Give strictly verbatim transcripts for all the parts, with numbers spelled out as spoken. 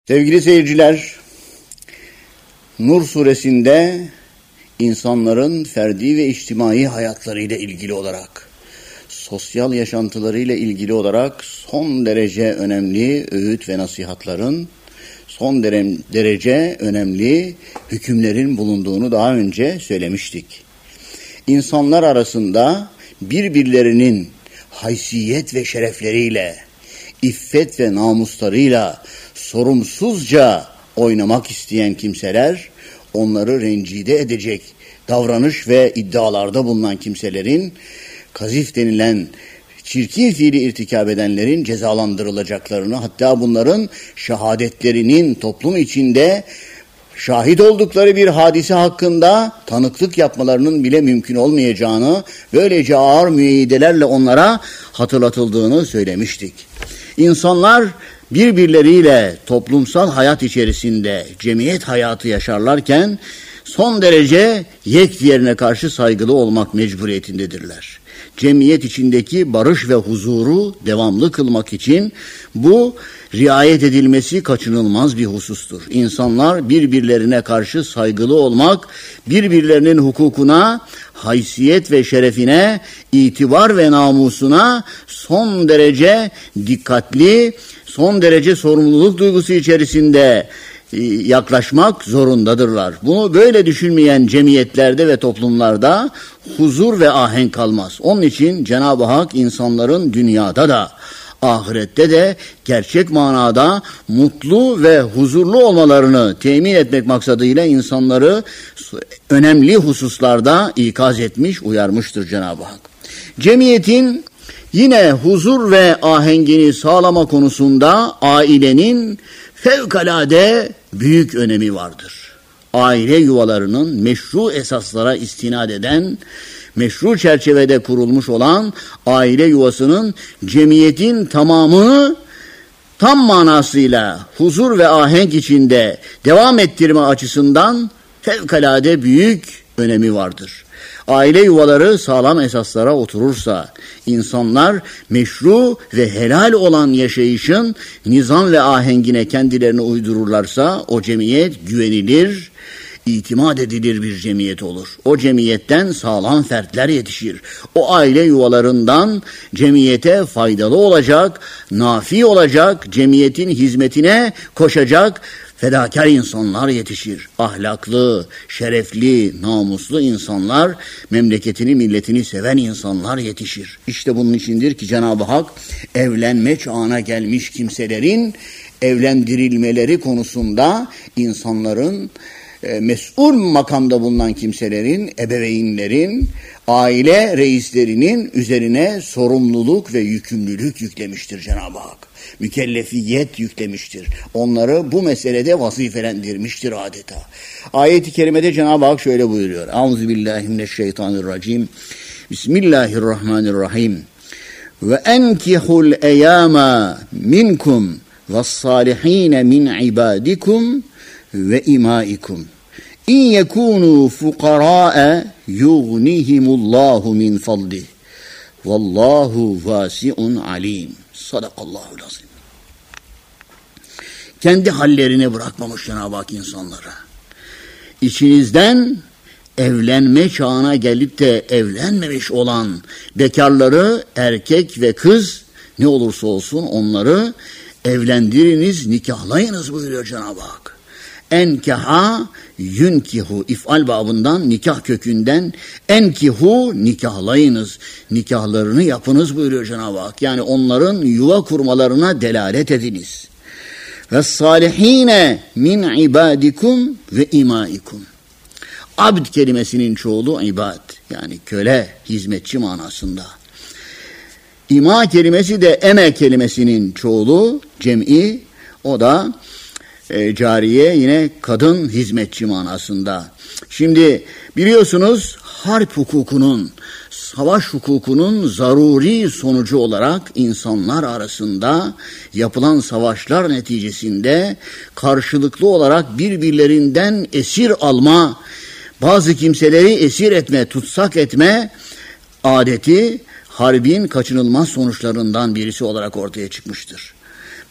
Sevgili seyirciler, Nur suresinde insanların ferdi ve içtimai hayatlarıyla ilgili olarak, sosyal yaşantılarıyla ilgili olarak son derece önemli öğüt ve nasihatların, son derece önemli hükümlerin bulunduğunu daha önce söylemiştik. İnsanlar arasında birbirlerinin haysiyet ve şerefleriyle, iffet ve namuslarıyla sorumsuzca oynamak isteyen kimseler, onları rencide edecek davranış ve iddialarda bulunan kimselerin, kazif denilen çirkin fiili irtikab edenlerin cezalandırılacaklarını, hatta bunların şehadetlerinin toplum içinde şahit oldukları bir hadise hakkında tanıklık yapmalarının bile mümkün olmayacağını, böylece ağır müeyyidelerle onlara hatırlatıldığını söylemiştik. İnsanlar birbirleriyle toplumsal hayat içerisinde cemiyet hayatı yaşarlarken son derece yek diğerine karşı saygılı olmak mecburiyetindedirler. Cemiyet içindeki barış ve huzuru devamlı kılmak için bu riayet edilmesi kaçınılmaz bir husustur. İnsanlar birbirlerine karşı saygılı olmak, birbirlerinin hukukuna, haysiyet ve şerefine, itibar ve namusuna son derece dikkatli, son derece sorumluluk duygusu içerisinde yaklaşmak zorundadırlar. Bunu böyle düşünmeyen cemiyetlerde ve toplumlarda huzur ve ahenk kalmaz. Onun için Cenab-ı Hak insanların dünyada da ahirette de gerçek manada mutlu ve huzurlu olmalarını temin etmek maksadıyla insanları önemli hususlarda ikaz etmiş, uyarmıştır Cenab-ı Hak. Cemiyetin yine huzur ve ahengini sağlama konusunda ailenin fevkalade büyük önemi vardır. Aile yuvalarının meşru esaslara istinad eden, meşru çerçevede kurulmuş olan aile yuvasının cemiyetin tamamını tam manasıyla huzur ve ahenk içinde devam ettirme açısından fevkalade büyük önemi vardır. Aile yuvaları sağlam esaslara oturursa, insanlar meşru ve helal olan yaşayışın nizam ve ahengine kendilerini uydururlarsa, o cemiyet güvenilir, itimat edilir bir cemiyet olur. O cemiyetten sağlam fertler yetişir. O aile yuvalarından cemiyete faydalı olacak, nafi olacak, cemiyetin hizmetine koşacak fedakar insanlar yetişir. Ahlaklı, şerefli, namuslu insanlar, memleketini, milletini seven insanlar yetişir. İşte bunun içindir ki Cenab-ı Hak evlenme çağına gelmiş kimselerin evlendirilmeleri konusunda insanların, e, mesul makamda bulunan kimselerin, ebeveynlerin, aile reislerinin üzerine sorumluluk ve yükümlülük yüklemiştir Cenab-ı Hak. Mükellefiyet yüklemiştir. Onları bu meselede vazifelendirmiştir adeta. Ayet-i kerimede Cenab-ı Hak şöyle buyuruyor. Euzubillahimineşşeytanirracim. Bismillahirrahmanirrahim. Ve enkihul eyyama minkum ve's-salihine min ibadikum ve imaikum. İn yekunu fuqara'a yughnihimullahu min fadlih. Vallahu vasi'un alim. Sadakallahul azim. Kendi hallerine bırakmamış Cenab-ı Hak insanlara. İçinizden evlenme çağına gelip de evlenmemiş olan bekarları, erkek ve kız ne olursa olsun onları evlendiriniz, nikahlayınız buyuruyor Cenab-ı Hak. Enkeha yünkihu, if'al babından, nikah kökünden, enkihu, nikahlayınız, nikahlarını yapınız buyuruyor Cenab-ı Hak. Yani onların yuva kurmalarına delalet ediniz. Ve salihine min ibadikum ve imaikum. Abd kelimesinin çoğulu ibad, yani köle, hizmetçi manasında. İma kelimesi de eme kelimesinin çoğulu, cem'i, o da E, cariye, yine kadın hizmetçi manasında. Şimdi biliyorsunuz harp hukukunun, savaş hukukunun zaruri sonucu olarak insanlar arasında yapılan savaşlar neticesinde karşılıklı olarak birbirlerinden esir alma, bazı kimseleri esir etme, tutsak etme adeti harbin kaçınılmaz sonuçlarından birisi olarak ortaya çıkmıştır.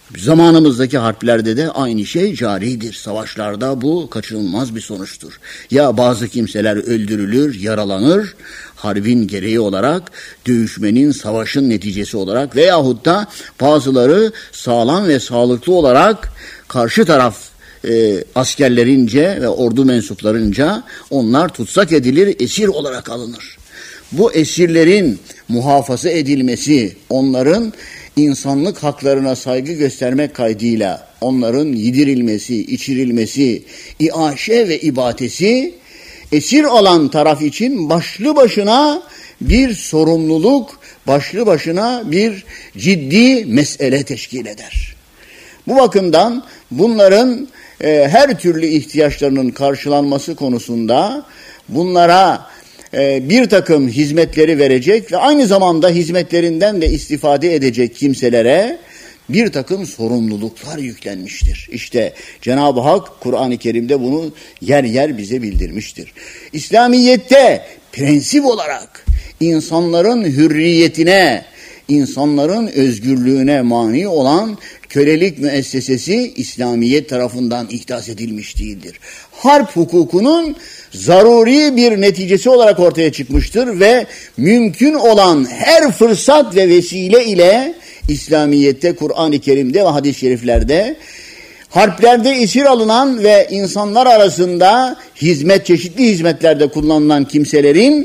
Zamanımızdaki harplerde de aynı şey caridir. Savaşlarda bu kaçınılmaz bir sonuçtur. Ya bazı kimseler öldürülür, yaralanır, harbin gereği olarak, dövüşmenin, savaşın neticesi olarak veyahut da bazıları sağlam ve sağlıklı olarak karşı taraf e, askerlerince ve ordu mensuplarınca onlar tutsak edilir, esir olarak alınır. Bu esirlerin muhafaza edilmesi, onların insanlık haklarına saygı göstermek kaydıyla onların yedirilmesi, içirilmesi, iaşe ve ibadesi esir alan taraf için başlı başına bir sorumluluk, başlı başına bir ciddi mesele teşkil eder. Bu bakımdan bunların e, her türlü ihtiyaçlarının karşılanması konusunda bunlara bir takım hizmetleri verecek ve aynı zamanda hizmetlerinden de istifade edecek kimselere bir takım sorumluluklar yüklenmiştir. İşte Cenab-ı Hak Kur'an-ı Kerim'de bunu yer yer bize bildirmiştir. İslamiyet'te prensip olarak insanların hürriyetine, insanların özgürlüğüne mani olan kölelik müessesesi İslamiyet tarafından ihdas edilmiş değildir. Harp hukukunun zaruri bir neticesi olarak ortaya çıkmıştır ve mümkün olan her fırsat ve vesile ile İslamiyet'te, Kur'an-ı Kerim'de ve hadis-i şeriflerde harplerde esir alınan ve insanlar arasında hizmet, çeşitli hizmetlerde kullanılan kimselerin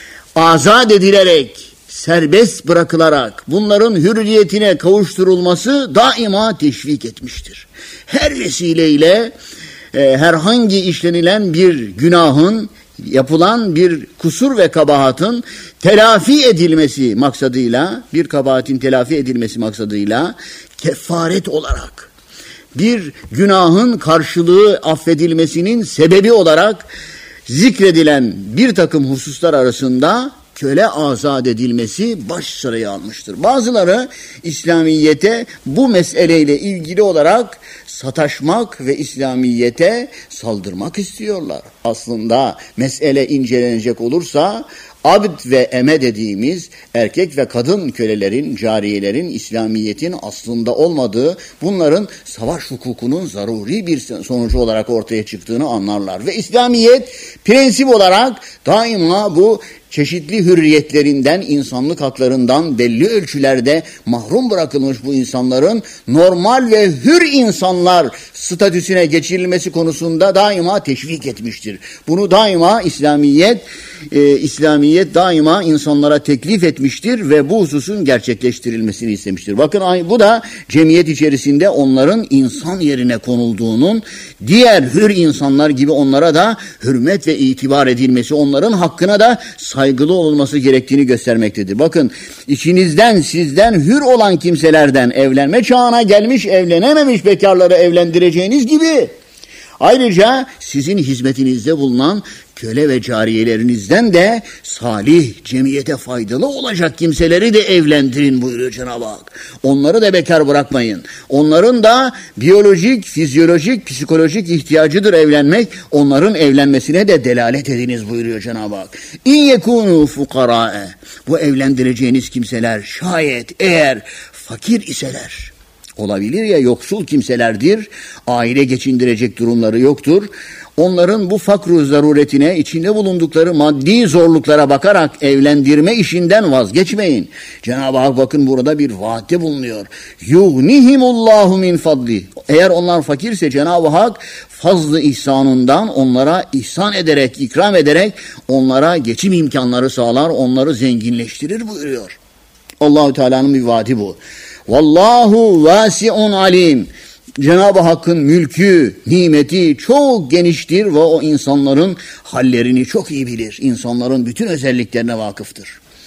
azat edilerek, serbest bırakılarak bunların hürriyetine kavuşturulması daima teşvik etmiştir. Her vesileyle e, herhangi işlenilen bir günahın, yapılan bir kusur ve kabahatın telafi edilmesi maksadıyla, bir kabahatin telafi edilmesi maksadıyla kefaret olarak, bir günahın karşılığı affedilmesinin sebebi olarak zikredilen bir takım hususlar arasında köle azat edilmesi baş sıraya almıştır. Bazıları İslamiyet'e bu meseleyle ilgili olarak sataşmak ve İslamiyet'e saldırmak istiyorlar. Aslında mesele incelenecek olursa abd ve eme dediğimiz erkek ve kadın kölelerin, cariyelerin İslamiyet'in aslında olmadığı, bunların savaş hukukunun zaruri bir sonucu olarak ortaya çıktığını anlarlar. Ve İslamiyet prensip olarak daima bu çeşitli hürriyetlerinden, insanlık haklarından belli ölçülerde mahrum bırakılmış bu insanların normal ve hür insanlar statüsüne geçirilmesi konusunda daima teşvik etmiştir. Bunu daima İslamiyet, e, İslamiyet daima insanlara teklif etmiştir ve bu hususun gerçekleştirilmesini istemiştir. Bakın bu da cemiyet içerisinde onların insan yerine konulduğunun, diğer hür insanlar gibi onlara da hürmet ve itibar edilmesi, onların hakkına da saygılı olunması gerektiğini göstermektedir. Bakın, içinizden, sizden hür olan kimselerden evlenme çağına gelmiş, evlenememiş bekarları evlendireceğiniz gibi ayrıca sizin hizmetinizde bulunan köle ve cariyelerinizden de salih, cemiyete faydalı olacak kimseleri de evlendirin buyuruyor Cenab-ı Hak. Onları da bekar bırakmayın. Onların da biyolojik, fizyolojik, psikolojik ihtiyacıdır evlenmek. Onların evlenmesine de delalet ediniz buyuruyor Cenab-ı Hak. İn yekûnû fukarâe. Bu evlendireceğiniz kimseler şayet eğer fakir iseler, olabilir ya yoksul kimselerdir, aile geçindirecek durumları yoktur. Onların bu fakru zaruretine, içinde bulundukları maddi zorluklara bakarak evlendirme işinden vazgeçmeyin. Cenab-ı Hak bakın burada bir vaatte bulunuyor. Yugnihimullahu min fadli. Eğer onlar fakirse Cenab-ı Hak fazl-ı ihsanından onlara ihsan ederek, ikram ederek onlara geçim imkanları sağlar, onları zenginleştirir buyuruyor. Allah-u Teala'nın bir vaadi bu. Vallahu vasi'un alim. Cenab-ı Hakk'ın mülkü, nimeti çok geniştir ve o insanların hallerini çok iyi bilir. İnsanların bütün özelliklerine vakıftır.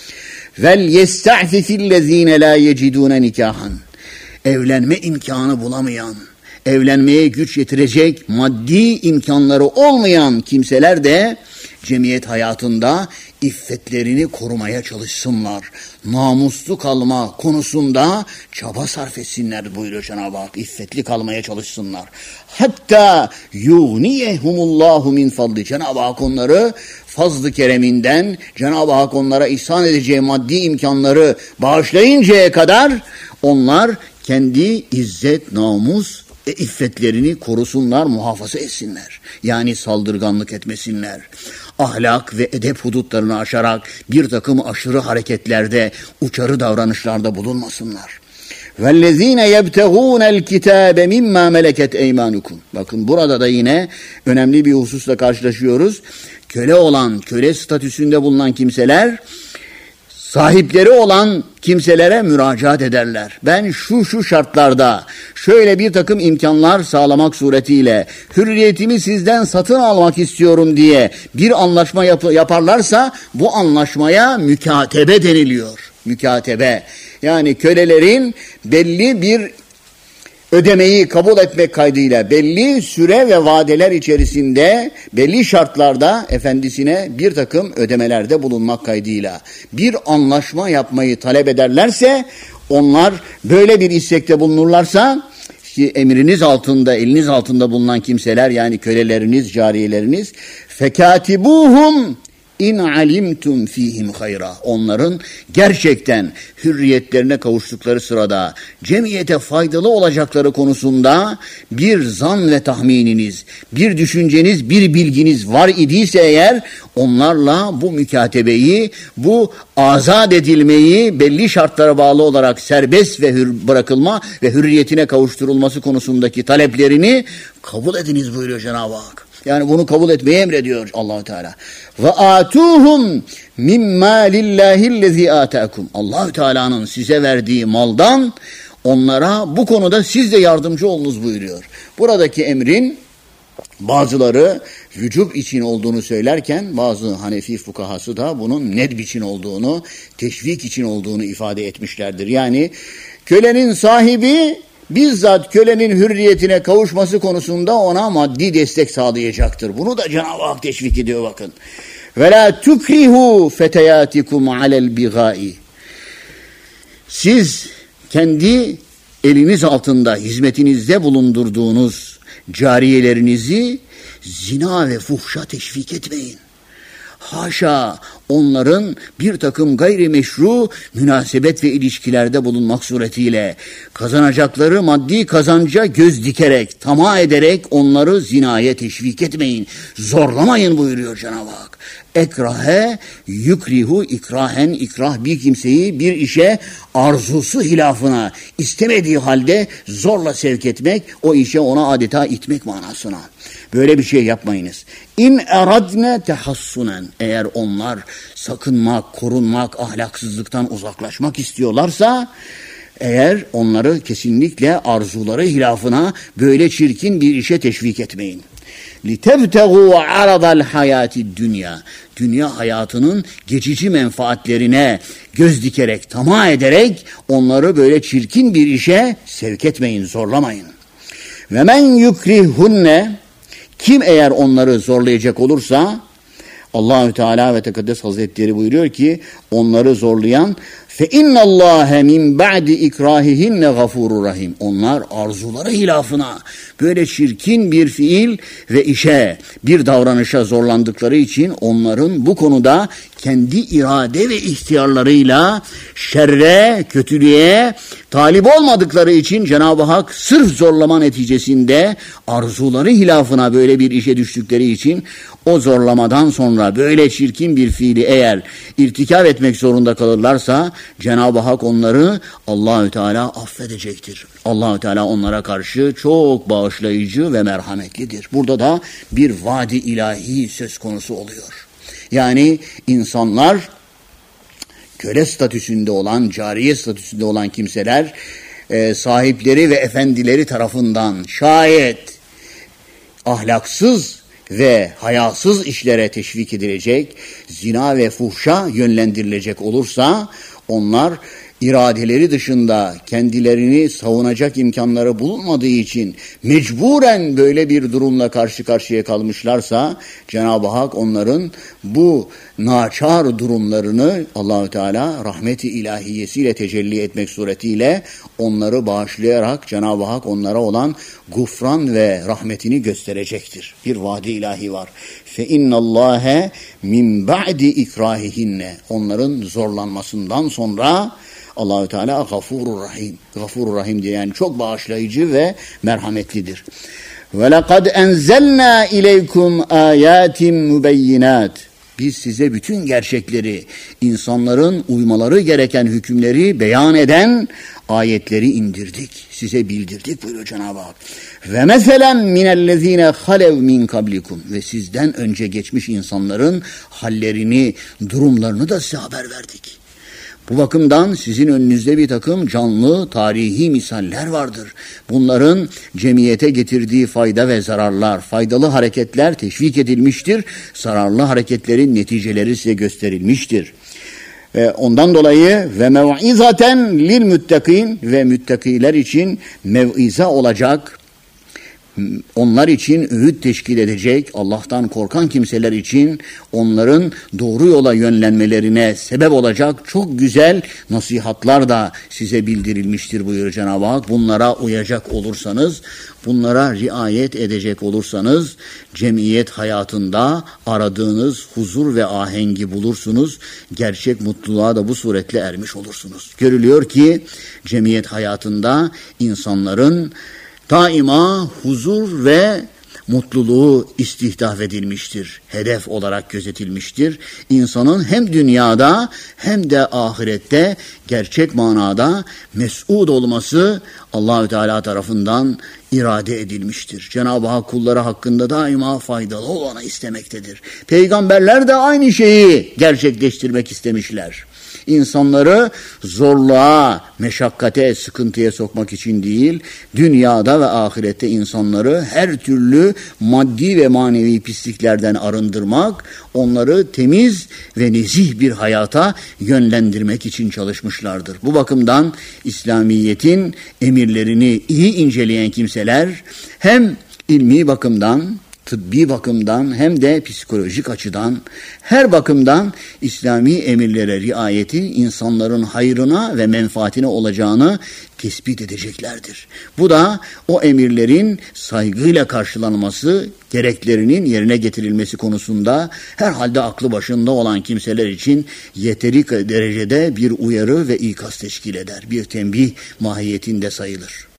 Vel yesta'fifillezine la yecidune nikahan. Evlenme imkanı bulamayan, evlenmeye güç yetirecek maddi imkanları olmayan kimseler de cemiyet hayatında iffetlerini korumaya çalışsınlar. Namuslu kalma konusunda çaba sarf etsinler buyuruyor Cenab-ı Hak. İffetli kalmaya çalışsınlar. Hatta yugniyehumullahu min fadli. Cenab-ı Hak onları fazl-ı kereminden, Cenab-ı Hak onlara ihsan edeceği maddi imkanları bağışlayıncaya kadar onlar kendi izzet, namus ve iffetlerini korusunlar, muhafaza etsinler. Yani saldırganlık etmesinler. Ahlak ve edep hudutlarını aşarak bir takım aşırı hareketlerde, uçarı davranışlarda bulunmasınlar. وَالَّذ۪ينَ يَبْتَغُونَ الْكِتَابَ مِمَّا مَلَكَتْ اَيْمَانُكُمْ. Bakın burada da yine önemli bir hususla karşılaşıyoruz. Köle olan, köle statüsünde bulunan kimseler, sahipleri olan kimselere müracaat ederler. Ben şu şu şartlarda şöyle bir takım imkanlar sağlamak suretiyle hürriyetimi sizden satın almak istiyorum diye bir anlaşma yap- yaparlarsa bu anlaşmaya mükatebe deniliyor. Mükatebe. Yani kölelerin belli bir ödemeyi kabul etmek kaydıyla belli süre ve vadeler içerisinde belli şartlarda efendisine bir takım ödemelerde bulunmak kaydıyla bir anlaşma yapmayı talep ederlerse, onlar böyle bir istekte bulunurlarsa, ki emriniz altında, eliniz altında bulunan kimseler, yani köleleriniz, cariyeleriniz, fekatibuhum İn alimtum fihim hayra. Onların gerçekten hürriyetlerine kavuştukları sırada cemiyete faydalı olacakları konusunda bir zan ve tahmininiz, bir düşünceniz, bir bilginiz var idiyse eğer, onlarla bu mükatebeyi, bu azat edilmeyi belli şartlara bağlı olarak serbest ve hür bırakılma ve hürriyetine kavuşturulması konusundaki taleplerini kabul ediniz buyuruyor Cenab-ı Hak. Yani bunu kabul etmeyi emrediyor Allah-u Teala. Ve atuhum mimma lillahillezî atâkum. Allah-u Teala'nın size verdiği maldan onlara bu konuda siz de yardımcı olunuz buyuruyor. Buradaki emrin bazıları vücub için olduğunu söylerken bazı Hanefi fukahası da bunun nedb için olduğunu, teşvik için olduğunu ifade etmişlerdir. Yani kölenin sahibi bizzat kölenin hürriyetine kavuşması konusunda ona maddi destek sağlayacaktır. Bunu da Cenab-ı Hak teşvik ediyor bakın. Ve la tukrihu feteyatikum alel bigai. Siz kendi eliniz altında hizmetinizde bulundurduğunuz cariyelerinizi zina ve fuhşa teşvik etmeyin. Haşa, onların bir takım gayrimeşru münasebet ve ilişkilerde bulunmak suretiyle kazanacakları maddi kazanca göz dikerek, tamah ederek onları zinaya teşvik etmeyin, zorlamayın buyuruyor Cenab-ı Hak. Ekrahe yukrihu ikrahen, ikrah bir kimseyi bir işe arzusu hilafına, istemediği halde zorla sevk etmek, o işe ona adeta itmek manasına. Böyle bir şey yapmayınız. İn eradne tehassunen, eğer onlar sakınmak, korunmak, ahlaksızlıktan uzaklaşmak istiyorlarsa, eğer onları kesinlikle arzuları hilafına böyle çirkin bir işe teşvik etmeyin. لِتَبْتَغُوا عَرَضَ الْحَيَاتِ الدُّنْيَا. Dünya hayatının geçici menfaatlerine göz dikerek, tamah ederek onları böyle çirkin bir işe sevk etmeyin, zorlamayın. وَمَنْ يُكْرِهُنَّ. Kim eğer onları zorlayacak olursa, Allahü Teala ve Tekaddes Hazretleri buyuruyor ki, onları zorlayan fe innallâhe min ba'di ikrahihinne gafurur rahim. Onlar arzuları hilafına böyle çirkin bir fiil ve işe, bir davranışa zorlandıkları için onların bu konuda kendi irade ve ihtiyarlarıyla şerre, kötülüğe talip olmadıkları için Cenab-ı Hak sırf zorlama neticesinde arzuları hilafına böyle bir işe düştükleri için o zorlamadan sonra böyle çirkin bir fiili eğer irtikab etmek zorunda kalırlarsa Cenab-ı Hak onları Allahü Teala affedecektir. Allahü Teala onlara karşı çok bağışlayıcı ve merhametlidir. Burada da bir vaadi ilahi söz konusu oluyor. Yani insanlar köle statüsünde olan, cariye statüsünde olan kimseler e, sahipleri ve efendileri tarafından şayet ahlaksız ve hayasız işlere teşvik edilecek, zina ve fuhşa yönlendirilecek olursa onlar iradeleri dışında kendilerini savunacak imkanları bulunmadığı için mecburen böyle bir durumla karşı karşıya kalmışlarsa Cenab-ı Hak onların bu naçar durumlarını Allahü Teala rahmeti ilahiyesiyle tecelli etmek suretiyle onları bağışlayarak Cenab-ı Hak onlara olan gufran ve rahmetini gösterecektir. Bir vaadi ilahi var. Fe innallâhe min ba'di ikrahihinne. Onların zorlanmasından sonra Allahü Teala Gafurur Rahim. Gafurur Rahim diye, yani çok bağışlayıcı ve merhametlidir. Ve lekad enzelna ileykum ayatin mübeyinat. Biz size bütün gerçekleri, insanların uymaları gereken hükümleri beyan eden ayetleri indirdik. Size bildirdik buyuruyor Cenab-ı Hak. Ve meselen minellezine halev min kablikum. Ve sizden önce geçmiş insanların hallerini, durumlarını da size haber verdik. Bu bakımdan sizin önünüzde bir takım canlı tarihi misaller vardır. Bunların cemiyete getirdiği fayda ve zararlar, faydalı hareketler teşvik edilmiştir. Zararlı hareketlerin neticeleri size gösterilmiştir. Ve ondan dolayı ve mev'izaten lil müttakin, ve müttakiler için mev'iza olacak, onlar için öğüt teşkil edecek, Allah'tan korkan kimseler için onların doğru yola yönlenmelerine sebep olacak çok güzel nasihatlar da size bildirilmiştir buyuruyor Cenab-ı Hak. Bunlara uyacak olursanız, bunlara riayet edecek olursanız cemiyet hayatında aradığınız huzur ve ahengi bulursunuz. Gerçek mutluluğa da bu suretle ermiş olursunuz. Görülüyor ki cemiyet hayatında insanların daima huzur ve mutluluğu istihdaf edilmiştir. Hedef olarak gözetilmiştir. İnsanın hem dünyada hem de ahirette gerçek manada mes'ud olması Allahü Teala tarafından irade edilmiştir. Cenab-ı Hak kulları hakkında daima faydalı olanı istemektedir. Peygamberler de aynı şeyi gerçekleştirmek istemişler. İnsanları zorluğa, meşakkate, sıkıntıya sokmak için değil, dünyada ve ahirette insanları her türlü maddi ve manevi pisliklerden arındırmak, onları temiz ve nezih bir hayata yönlendirmek için çalışmışlardır. Bu bakımdan İslamiyet'in emirlerini iyi inceleyen kimseler hem ilmi bakımdan, tıbbi bakımdan hem de psikolojik açıdan her bakımdan İslami emirlere riayeti insanların hayrına ve menfaatine olacağını tespit edeceklerdir. Bu da o emirlerin saygıyla karşılanması, gereklerinin yerine getirilmesi konusunda herhalde aklı başında olan kimseler için yeteri derecede bir uyarı ve ikaz teşkil eder. Bir tembih mahiyetinde sayılır.